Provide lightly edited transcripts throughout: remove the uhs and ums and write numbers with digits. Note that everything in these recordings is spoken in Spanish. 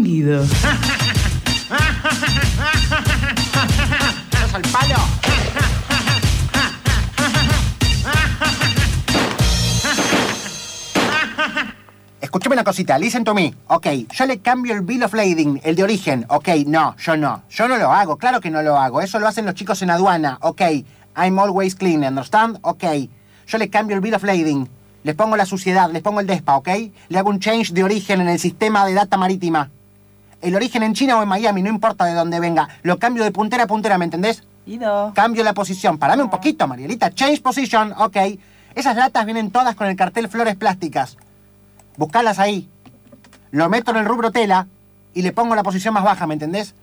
con Guido. ¿Sos al palo? Escúchame una cosita, listen to me. Ok, yo le cambio el bill of lading, el de origen. Ok, no, yo no. Yo no lo hago, claro que no lo hago. Eso lo hacen los chicos en aduana. Ok, I'm always clean, understand? Ok, yo le cambio el bill of lading. Les pongo la suciedad, les pongo el DESPA, ¿ok? Le hago un change de origen en el sistema de data marítima. El origen en China o en Miami, no importa de dónde venga. Lo cambio de puntera a puntera, ¿me entendés? Guido. Cambio la posición. Parame un poquito, Marielita. Change position, ok. Esas latas vienen todas con el cartel Flores Plásticas. Buscalas ahí. Lo meto en el rubro tela y le pongo la posición más baja, ¿me entendés?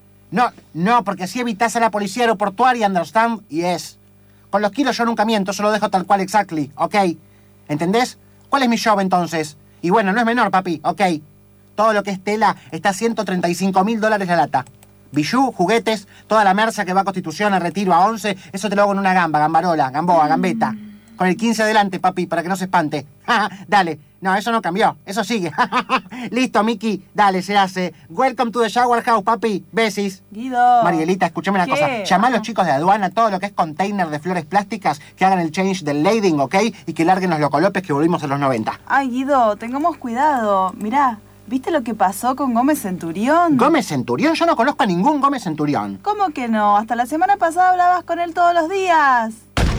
No, porque así evitás a la policía aeroportuaria, understand? Yes. Con los kilos yo nunca miento, solo dejo tal cual exactly, ok. ¿Entendés? ¿Cuál es mi job entonces? Y bueno, no es menor, papi, ok. Todo lo que es tela está a $135.000 la lata. Bijú, juguetes, toda la merza que va a Constitución, a Retiro, a 11, eso te lo hago en una gamba, gambarola, gamboa, gambeta. Con el 15 adelante, papi, para que no se espante. Dale. No, eso no cambió. Eso sigue. Listo, Miki. Dale, se hace. Welcome to the shower house, papi. Besis. Guido. Marielita, escúchame una cosa. Llamá a los chicos de aduana, todo lo que es container de flores plásticas, que hagan el change del lading, ¿ok? Y que larguen los locolopes que volvimos a los 90. Ay, Guido, tengamos cuidado. Mirá, ¿viste lo que pasó con Gómez Centurión? ¿Gómez Centurión? Yo no conozco a ningún Gómez Centurión. ¿Cómo que no? Hasta la semana pasada hablabas con él todos los días.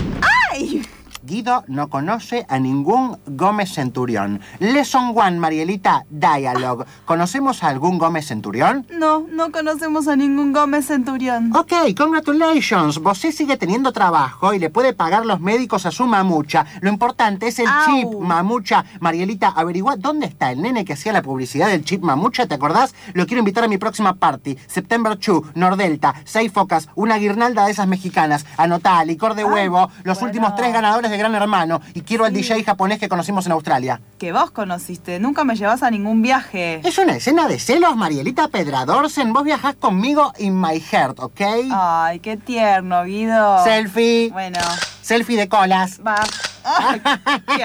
¡Ay! Guido no conoce a ningún Gómez Centurión. Lesson 1, Marielita, dialogue. ¿Conocemos a algún Gómez Centurión? No conocemos a ningún Gómez Centurión. Ok, congratulations. Vosé sigue teniendo trabajo y le puede pagar los médicos a su mamucha. Lo importante es el chip, mamucha. Marielita, averigua dónde está el nene que hacía la publicidad del chip mamucha, ¿te acordás? Lo quiero invitar a mi próxima party. September 2, Nordelta, 6 focas, una guirnalda de esas mexicanas. Anotá, licor de huevo, los últimos 3 ganadores de Gran Hermano. Y quiero al DJ japonés que conocimos en Australia. Que vos conociste. Nunca me llevas a ningún viaje. Es una escena de celos, Marielita Pedradorsen. Vos viajás conmigo in my heart, ¿ok? Ay, qué tierno, Guido. Selfie. Bueno. Selfie de colas. Va. Ay, qué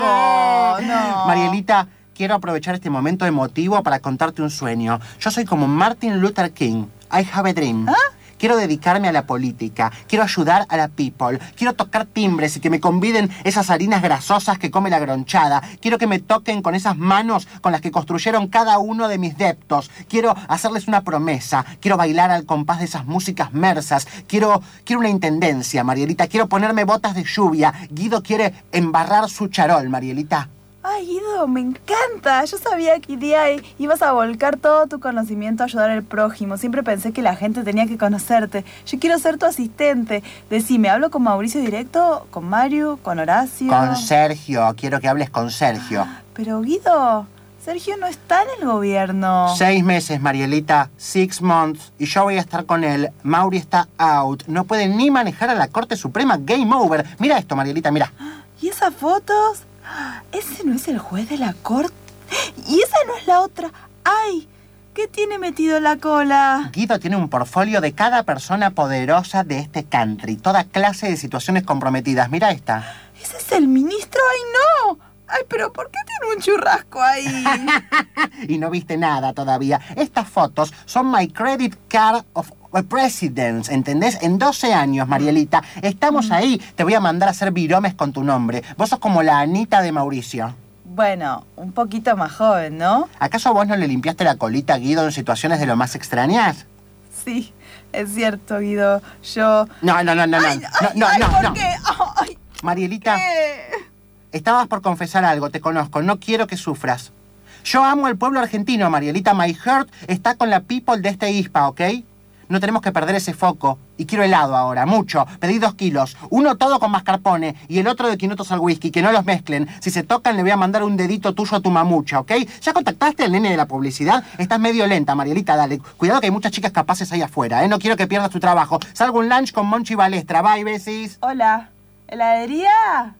asco. No. Marielita, quiero aprovechar este momento emotivo para contarte un sueño. Yo soy como Martin Luther King. I have a dream. ¿Ah? Quiero dedicarme a la política, quiero ayudar a la people, quiero tocar timbres y que me conviden esas harinas grasosas que come la gronchada, quiero que me toquen con esas manos con las que construyeron cada uno de mis deptos, quiero hacerles una promesa, quiero bailar al compás de esas músicas mersas, quiero una intendencia, Marielita, quiero ponerme botas de lluvia, Guido quiere embarrar su charol, Marielita. Ay, Guido, me encanta. Yo sabía que un día ibas a volcar todo tu conocimiento a ayudar al prójimo. Siempre pensé que la gente tenía que conocerte. Yo quiero ser tu asistente. Decime, ¿hablo con Mauricio directo? ¿Con Mario? ¿Con Horacio? Con Sergio. Quiero que hables con Sergio. Pero, Guido, Sergio no está en el gobierno. 6 meses, Marielita. 6 months. Y yo voy a estar con él. Mauri está out. No puede ni manejar a la Corte Suprema. Game over. Mira esto, Marielita, mira. ¿Y esas fotos? ¿Ese no es el juez de la corte? ¿Y esa no es la otra? ¡Ay! ¿Qué tiene metido en la cola? Guido tiene un portfolio de cada persona poderosa de este country. Toda clase de situaciones comprometidas. Mira esta. ¿Ese es el ministro? ¡Ay, no! ¡Ay, pero ¿por qué tiene un churrasco ahí? Y no viste nada todavía. Estas fotos son my credit card of presidents, ¿entendés? En 12 años, Marielita. Estamos ahí. Te voy a mandar a hacer viromes con tu nombre. Vos sos como la Anita de Mauricio. Bueno, un poquito más joven, ¿no? ¿Acaso vos no le limpiaste la colita a Guido en situaciones de lo más extrañas? Sí, es cierto, Guido. Yo... No. Ay, ¿por qué? Ay, Marielita, ¿qué? estabas por confesar algo, te conozco. No quiero que sufras. Yo amo al pueblo argentino, Marielita. My heart está con la people de este ISPA, ¿ok? No tenemos que perder ese foco. Y quiero helado ahora, mucho. Pedí 2 kilos. Uno todo con mascarpone y el otro de quinotos al whisky. Que no los mezclen. Si se tocan, le voy a mandar un dedito tuyo a tu mamucha, ¿ok? ¿Ya contactaste al nene de la publicidad? Estás medio lenta, Marielita, dale. Cuidado que hay muchas chicas capaces ahí afuera, ¿eh? No quiero que pierdas tu trabajo. Salgo un lunch con Monchi Balestra. Bye, besis. Hola, ¿heladería?